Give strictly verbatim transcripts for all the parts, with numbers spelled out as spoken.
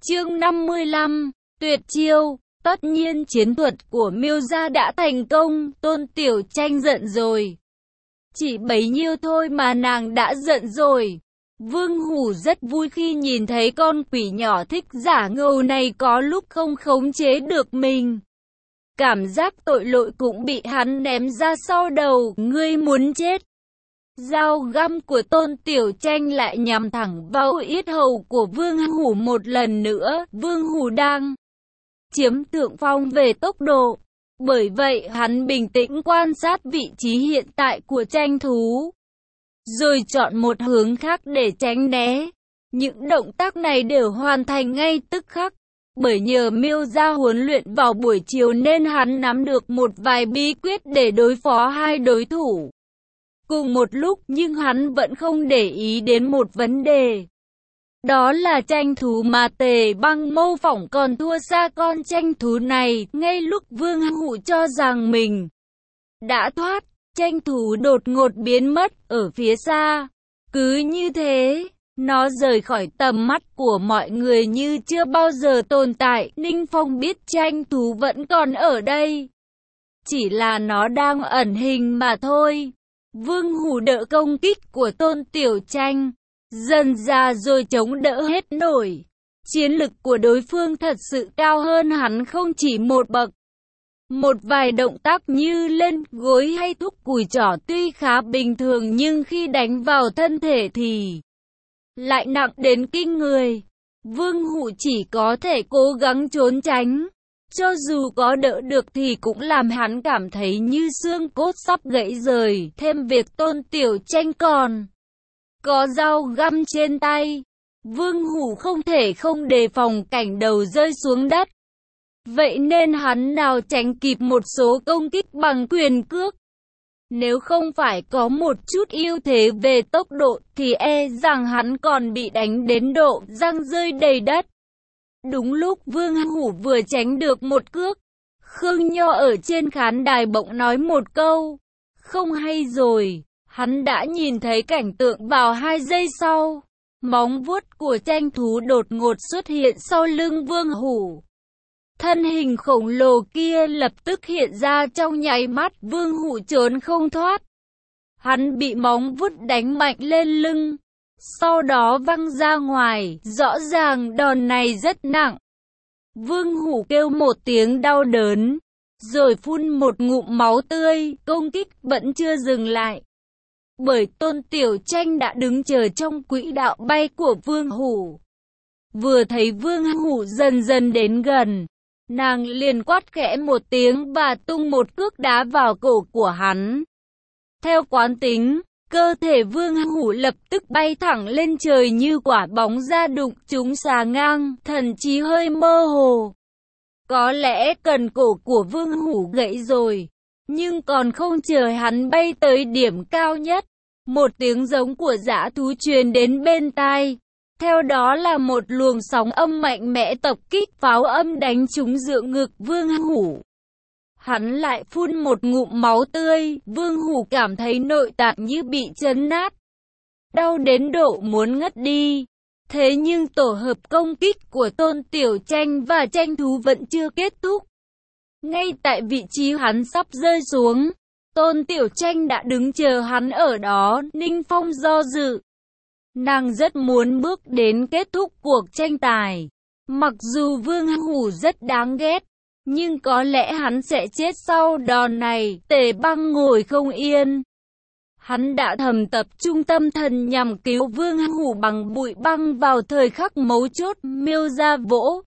Chương năm mươi lăm, tuyệt chiêu. Tất nhiên chiến thuật của Miêu gia đã thành công, Tôn Tiểu Tranh giận rồi. Chỉ bấy nhiêu thôi mà nàng đã giận rồi. Vương Hủ rất vui khi nhìn thấy con quỷ nhỏ thích giả ngầu này có lúc không khống chế được mình. Cảm giác tội lỗi cũng bị hắn ném ra sau đầu, ngươi muốn chết. Dao găm của Tôn Tiểu Tranh lại nhắm thẳng vào yết hầu của Vương Hủ một lần nữa. Vương Hủ đang chiếm thượng phong về tốc độ. Bởi vậy hắn bình tĩnh quan sát vị trí hiện tại của tranh thú, rồi chọn một hướng khác để tránh né. Những động tác này đều hoàn thành ngay tức khắc. Bởi nhờ Miêu gia huấn luyện vào buổi chiều nên hắn nắm được một vài bí quyết để đối phó hai đối thủ cùng một lúc, nhưng hắn vẫn không để ý đến một vấn đề. Đó là tranh thú mà Tề Băng mô phỏng còn thua xa con tranh thú này. Ngay lúc Vương Hủ cho rằng mình đã thoát, tranh thú đột ngột biến mất ở phía xa. Cứ như thế, nó rời khỏi tầm mắt của mọi người như chưa bao giờ tồn tại. Ninh Phong biết tranh thú vẫn còn ở đây, chỉ là nó đang ẩn hình mà thôi. Vương Hủ đỡ công kích của Tôn Tiểu Tranh dần ra rồi chống đỡ hết nổi. Chiến lực của đối phương thật sự cao hơn hắn không chỉ một bậc. Một vài động tác như lên gối hay thúc cùi trỏ tuy khá bình thường, nhưng khi đánh vào thân thể thì lại nặng đến kinh người. Vương Hủ chỉ có thể cố gắng trốn tránh. Cho dù có đỡ được thì cũng làm hắn cảm thấy như xương cốt sắp gãy rời. Thêm việc Tôn Tiểu Tranh còn có dao găm trên tay, Vương Hủ không thể không đề phòng cảnh đầu rơi xuống đất. Vậy nên hắn nào tránh kịp một số công kích bằng quyền cước. Nếu không phải có một chút ưu thế về tốc độ thì e rằng hắn còn bị đánh đến độ răng rơi đầy đất. Đúng lúc Vương Hủ vừa tránh được một cước, Khương Nho ở trên khán đài bỗng nói một câu không hay rồi. Hắn đã nhìn thấy cảnh tượng vào hai giây sau. Móng vuốt của tranh thú đột ngột xuất hiện sau lưng Vương Hủ. Thân hình khổng lồ kia lập tức hiện ra trong nháy mắt. Vương Hủ trốn không thoát. Hắn bị móng vuốt đánh mạnh lên lưng, sau đó văng ra ngoài. Rõ ràng đòn này rất nặng. Vương Hủ kêu một tiếng đau đớn, rồi phun một ngụm máu tươi. Công kích vẫn chưa dừng lại, bởi Tôn Tiểu Tranh đã đứng chờ trong quỹ đạo bay của Vương Hủ. Vừa thấy Vương Hủ dần dần đến gần, nàng liền quát khẽ một tiếng và tung một cước đá vào cổ của hắn. Theo quán tính, cơ thể Vương Hủ lập tức bay thẳng lên trời như quả bóng ra đụng trúng xà ngang, thần trí hơi mơ hồ. Có lẽ cần cổ của Vương Hủ gãy rồi. Nhưng còn không chờ hắn bay tới điểm cao nhất, một tiếng giống của dã thú truyền đến bên tai. Theo đó là một luồng sóng âm mạnh mẽ tập kích pháo âm đánh trúng giữa ngực Vương Hủ. Hắn lại phun một ngụm máu tươi. Vương Hủ cảm thấy nội tạng như bị chấn nát, đau đến độ muốn ngất đi. Thế nhưng tổ hợp công kích của Tôn Tiểu Tranh và tranh thú vẫn chưa kết thúc. Ngay tại vị trí hắn sắp rơi xuống, Tôn Tiểu Tranh đã đứng chờ hắn ở đó. Ninh Phong do dự. Nàng rất muốn bước đến kết thúc cuộc tranh tài. Mặc dù Vương Hủ rất đáng ghét, nhưng có lẽ hắn sẽ chết sau đòn này. Tề Băng ngồi không yên. Hắn đã thầm tập trung tâm thần nhằm cứu Vương Hủ bằng bụi băng vào thời khắc mấu chốt. Miêu gia vỗ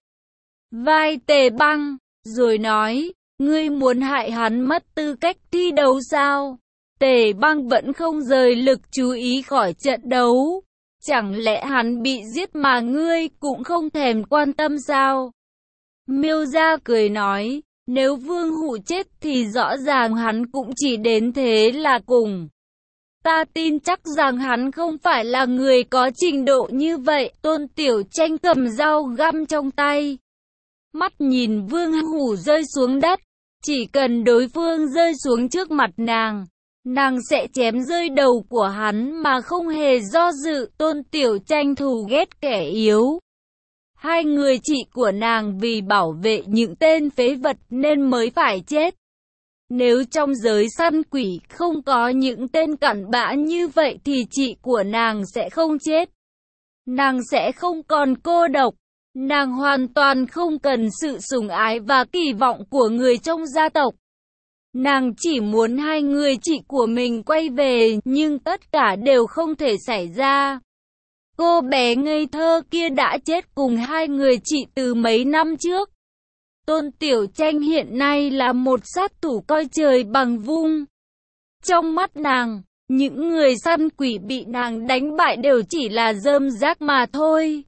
vai Tề Băng, rồi nói, ngươi muốn hại hắn mất tư cách thi đấu sao? Tề Băng vẫn không rời lực chú ý khỏi trận đấu. Chẳng lẽ hắn bị giết mà ngươi cũng không thèm quan tâm sao? Miêu gia cười nói, nếu Vương Hủ chết thì rõ ràng hắn cũng chỉ đến thế là cùng. Ta tin chắc rằng hắn không phải là người có trình độ như vậy. Tôn Tiểu Tranh cầm dao găm trong tay, mắt nhìn Vương Hủ rơi xuống đất. Chỉ cần đối phương rơi xuống trước mặt nàng, nàng sẽ chém rơi đầu của hắn mà không hề do dự. Tôn Tiểu Tranh thù ghét kẻ yếu. Hai người chị của nàng vì bảo vệ những tên phế vật nên mới phải chết. Nếu trong giới săn quỷ không có những tên cặn bã như vậy thì chị của nàng sẽ không chết. Nàng sẽ không còn cô độc. Nàng hoàn toàn không cần sự sủng ái và kỳ vọng của người trong gia tộc. Nàng chỉ muốn hai người chị của mình quay về, nhưng tất cả đều không thể xảy ra. Cô bé ngây thơ kia đã chết cùng hai người chị từ mấy năm trước. Tôn Tiểu Tranh hiện nay là một sát thủ coi trời bằng vung. Trong mắt nàng, những người săn quỷ bị nàng đánh bại đều chỉ là rơm rác mà thôi.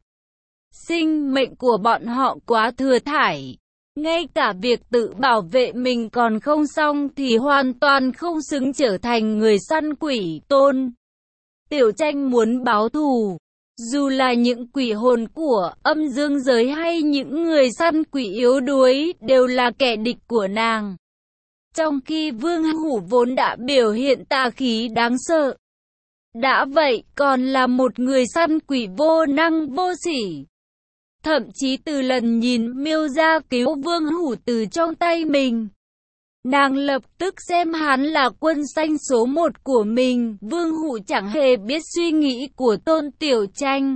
Sinh mệnh của bọn họ quá thừa thải. Ngay cả việc tự bảo vệ mình còn không xong thì hoàn toàn không xứng trở thành người săn quỷ. Tôn Tiểu Tranh muốn báo thù. Dù là những quỷ hồn của âm dương giới hay những người săn quỷ yếu đuối đều là kẻ địch của nàng. Trong khi Vương Hủ vốn đã biểu hiện tà khí đáng sợ. Đã vậy còn là một người săn quỷ vô năng vô sỉ. Thậm chí từ lần nhìn Miêu Gia cứu Vương Hủ từ trong tay mình, nàng lập tức xem hắn là quân xanh số một của mình. Vương Hủ chẳng hề biết suy nghĩ của Tôn Tiểu Tranh.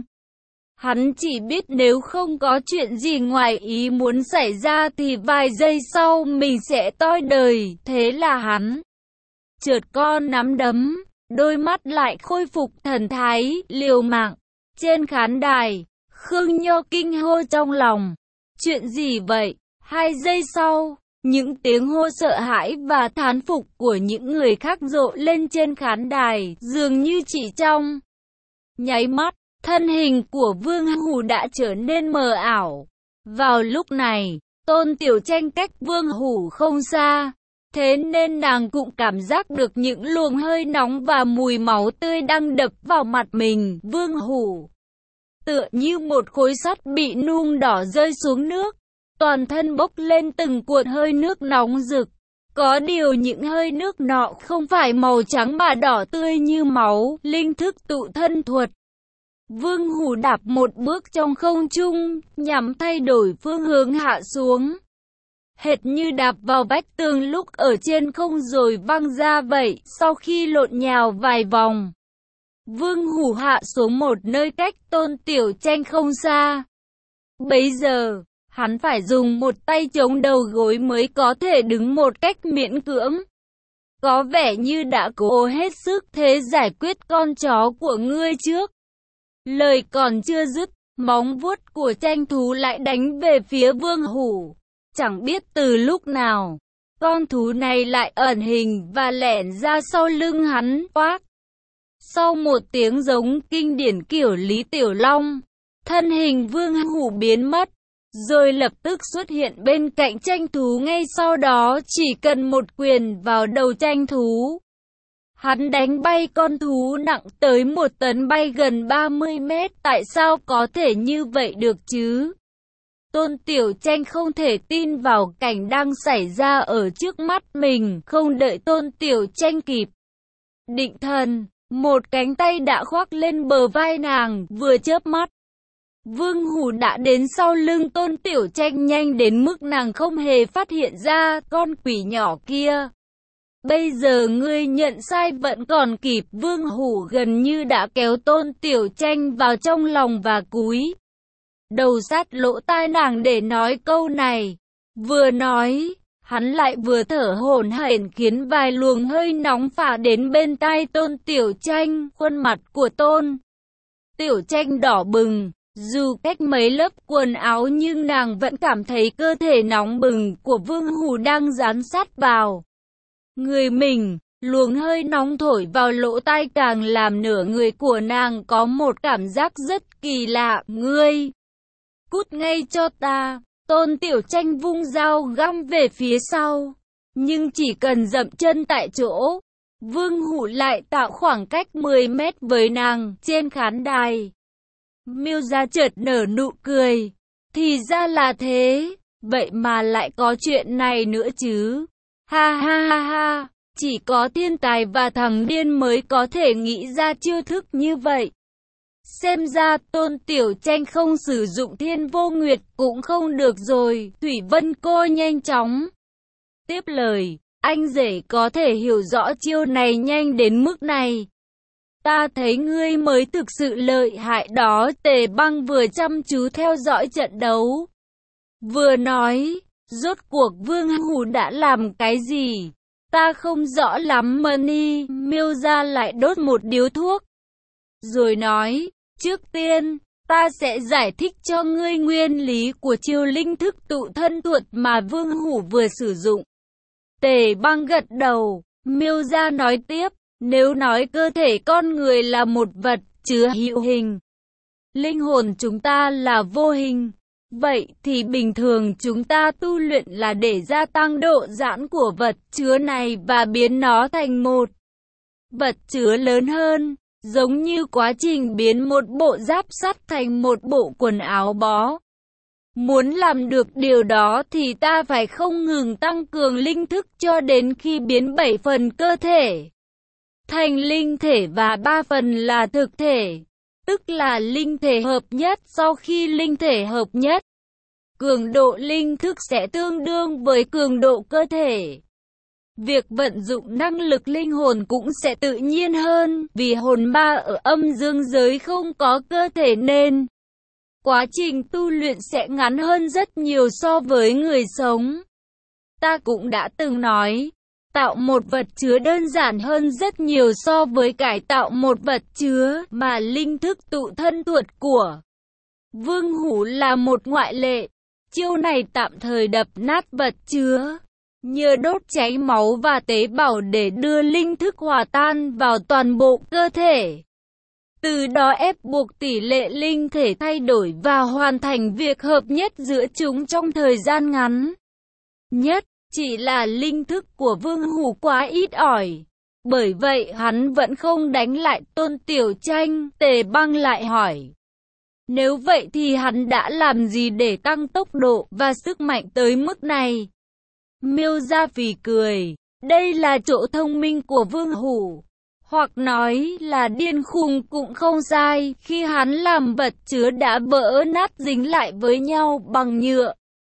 Hắn chỉ biết nếu không có chuyện gì ngoài ý muốn xảy ra thì vài giây sau mình sẽ toi đời. Thế là hắn chợt con nắm đấm, đôi mắt lại khôi phục thần thái, liều mạng. Trên khán đài, Khương Nho kinh hô trong lòng. Chuyện gì vậy? Hai giây sau, những tiếng hô sợ hãi và thán phục của những người khác rộ lên trên khán đài, dường như chỉ trong nháy mắt, thân hình của Vương Hủ đã trở nên mờ ảo. Vào lúc này, Tôn Tiểu Tranh cách Vương Hủ không xa, thế nên nàng cũng cảm giác được những luồng hơi nóng và mùi máu tươi đang đập vào mặt mình. Vương Hủ tựa như một khối sắt bị nung đỏ rơi xuống nước, toàn thân bốc lên từng cuộn hơi nước nóng rực. Có điều những hơi nước nọ không phải màu trắng mà đỏ tươi như máu. Linh thức tụ thân thuật. Vương Hủ đạp một bước trong không trung, nhằm thay đổi phương hướng hạ xuống. Hệt như đạp vào vách tường lúc ở trên không rồi văng ra vậy. Sau khi lộn nhào vài vòng, Vương Hủ hạ xuống một nơi cách Tôn Tiểu Tranh không xa. Bấy giờ, hắn phải dùng một tay chống đầu gối mới có thể đứng một cách miễn cưỡng. Có vẻ như đã cố hết sức thế giải quyết con chó của ngươi trước. Lời còn chưa dứt, móng vuốt của tranh thú lại đánh về phía Vương Hủ. Chẳng biết từ lúc nào, con thú này lại ẩn hình và lẻn ra sau lưng hắn. Quác! Sau một tiếng giống kinh điển kiểu Lý Tiểu Long, thân hình Vương Hủ biến mất, rồi lập tức xuất hiện bên cạnh tranh thú. Ngay sau đó chỉ cần một quyền vào đầu tranh thú, hắn đánh bay con thú nặng tới một tấn bay gần ba mươi mét. Tại sao có thể như vậy được chứ? Tôn Tiểu Tranh không thể tin vào cảnh đang xảy ra ở trước mắt mình. Không đợi Tôn Tiểu Tranh kịp định thần, một cánh tay đã khoác lên bờ vai nàng. Vừa chớp mắt, Vương Hủ đã đến sau lưng Tôn Tiểu Tranh, nhanh đến mức nàng không hề phát hiện ra. Con quỷ nhỏ kia, bây giờ ngươi nhận sai vẫn còn kịp. Vương Hủ gần như đã kéo Tôn Tiểu Tranh vào trong lòng và cúi đầu sát lỗ tai nàng để nói câu này. Vừa nói, hắn lại vừa thở hổn hển khiến vài luồng hơi nóng phả đến bên tai Tôn Tiểu Tranh. Khuôn mặt của Tôn Tiểu Tranh đỏ bừng, dù cách mấy lớp quần áo nhưng nàng vẫn cảm thấy cơ thể nóng bừng của Vương Hủ đang dán sát vào người mình. Luồng hơi nóng thổi vào lỗ tai càng làm nửa người của nàng có một cảm giác rất kỳ lạ. Ngươi, cút ngay cho ta! Tôn Tiểu Tranh vung dao găm về phía sau, nhưng chỉ cần dậm chân tại chỗ, Vương Hủ lại tạo khoảng cách mười mét với nàng. Trên khán đài, Miêu Gia chợt nở nụ cười. Thì ra là thế, vậy mà lại có chuyện này nữa chứ. Ha ha ha ha, chỉ có thiên tài và thằng điên mới có thể nghĩ ra chiêu thức như vậy. Xem ra Tôn Tiểu Tranh không sử dụng Thiên Vô Nguyệt cũng không được rồi. Thủy Vân Cô nhanh chóng tiếp lời, anh rể có thể hiểu rõ chiêu này nhanh đến mức này. Ta thấy ngươi mới thực sự lợi hại đó. Tề Băng vừa chăm chú theo dõi trận đấu, vừa nói, rốt cuộc Vương Hủ đã làm cái gì? Ta không rõ lắm. Mani Miêu Gia lại đốt một điếu thuốc, rồi nói, trước tiên, ta sẽ giải thích cho ngươi nguyên lý của chiêu linh thức tụ thân thuật mà Vương Hủ vừa sử dụng. Tề Băng gật đầu. Miêu Gia nói tiếp, nếu nói cơ thể con người là một vật chứa hữu hình, linh hồn chúng ta là vô hình, vậy thì bình thường chúng ta tu luyện là để gia tăng độ giãn của vật chứa này và biến nó thành một vật chứa lớn hơn, giống như quá trình biến một bộ giáp sắt thành một bộ quần áo bó. Muốn làm được điều đó thì ta phải không ngừng tăng cường linh thức cho đến khi biến bảy phần cơ thể thành linh thể và ba phần là thực thể, tức là linh thể hợp nhất. Sau khi linh thể hợp nhất, cường độ linh thức sẽ tương đương với cường độ cơ thể. Việc vận dụng năng lực linh hồn cũng sẽ tự nhiên hơn, vì hồn ma ở âm dương giới không có cơ thể nên quá trình tu luyện sẽ ngắn hơn rất nhiều so với người sống. Ta cũng đã từng nói, tạo một vật chứa đơn giản hơn rất nhiều so với cải tạo một vật chứa, mà linh thức tụ thân thuật của Vương Hủ là một ngoại lệ. Chiêu này tạm thời đập nát vật chứa, nhờ đốt cháy máu và tế bào để đưa linh thức hòa tan vào toàn bộ cơ thể. Từ đó ép buộc tỷ lệ linh thể thay đổi và hoàn thành việc hợp nhất giữa chúng trong thời gian ngắn nhất. Chỉ là linh thức của Vương Hủ quá ít ỏi, bởi vậy hắn vẫn không đánh lại Tôn Tiểu Tranh. Tề Băng lại hỏi, nếu vậy thì hắn đã làm gì để tăng tốc độ và sức mạnh tới mức này? Miêu Gia phì cười, đây là chỗ thông minh của Vương Hủ, hoặc nói là điên khùng cũng không sai. Khi hắn làm vật chứa đã vỡ nát dính lại với nhau bằng nhựa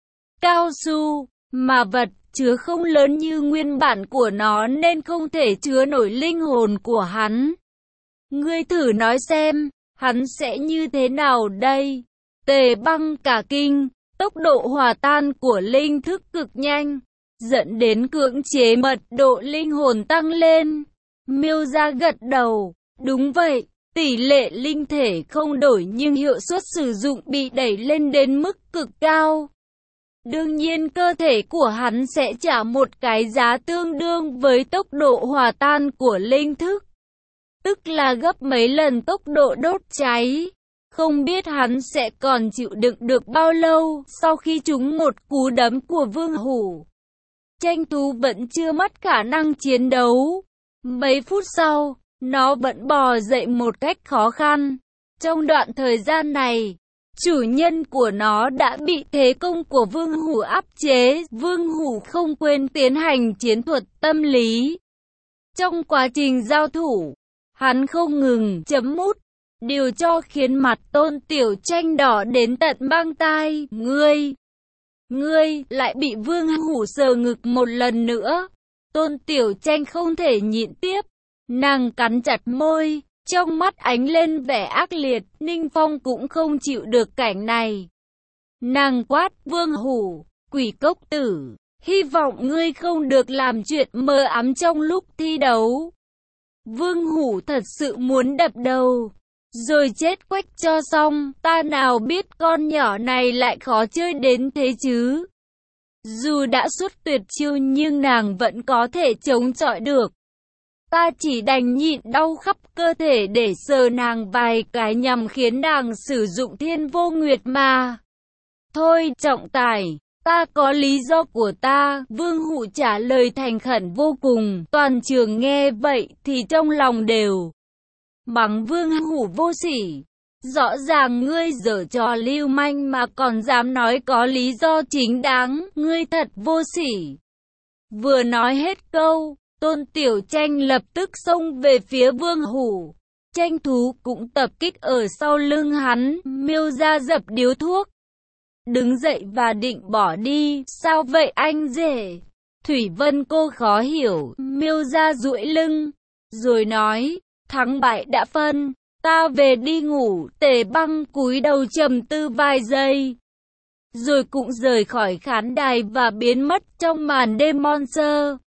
cao su, mà vật chứa không lớn như nguyên bản của nó nên không thể chứa nổi linh hồn của hắn. Ngươi thử nói xem, hắn sẽ như thế nào đây? Tề Băng cả kinh, tốc độ hòa tan của linh thức cực nhanh, dẫn đến cưỡng chế mật độ linh hồn tăng lên. Miêu Gia gật đầu, đúng vậy, tỷ lệ linh thể không đổi nhưng hiệu suất sử dụng bị đẩy lên đến mức cực cao. Đương nhiên cơ thể của hắn sẽ trả một cái giá tương đương với tốc độ hòa tan của linh thức, tức là gấp mấy lần tốc độ đốt cháy. Không biết hắn sẽ còn chịu đựng được bao lâu sau khi trúng một cú đấm của Vương Hủ. Tranh thú vẫn chưa mất khả năng chiến đấu. Mấy phút sau, nó vẫn bò dậy một cách khó khăn. Trong đoạn thời gian này, chủ nhân của nó đã bị thế công của Vương Hủ áp chế. Vương Hủ không quên tiến hành chiến thuật tâm lý. Trong quá trình giao thủ, hắn không ngừng chấm mút, điều cho khiến mặt Tôn Tiểu Tranh đỏ đến tận băng tai. Ngươi, ngươi lại bị Vương Hủ sờ ngực một lần nữa. Tôn Tiểu Tranh không thể nhịn tiếp, nàng cắn chặt môi, trong mắt ánh lên vẻ ác liệt. Ninh Phong cũng không chịu được cảnh này. Nàng quát, Vương Hủ, quỷ cốc tử, hy vọng ngươi không được làm chuyện mơ ám trong lúc thi đấu. Vương Hủ thật sự muốn đập đầu, rồi chết quách cho xong. Ta nào biết con nhỏ này lại khó chơi đến thế chứ. Dù đã xuất tuyệt chiêu nhưng nàng vẫn có thể chống chọi được. Ta chỉ đành nhịn đau khắp cơ thể để sờ nàng vài cái nhằm khiến nàng sử dụng Thiên Vô Nguyệt mà. Thôi trọng tài, ta có lý do của ta. Vương Hủ trả lời thành khẩn vô cùng. Toàn trường nghe vậy thì trong lòng đều mắng Vương Hủ vô sỉ. Rõ ràng ngươi giở trò lưu manh mà còn dám nói có lý do chính đáng, ngươi thật vô sỉ. Vừa nói hết câu, Tôn Tiểu Tranh lập tức xông về phía Vương Hủ. Tranh thú cũng tập kích ở sau lưng hắn, Miêu Gia dập điếu thuốc, đứng dậy và định bỏ đi. Sao vậy anh rể? Thủy Vân cô khó hiểu. Miêu Gia duỗi lưng, rồi nói, thắng bại đã phân, ta về đi ngủ. Tề Băng cúi đầu trầm tư vài giây, rồi cũng rời khỏi khán đài và biến mất trong màn đêm mon sơ.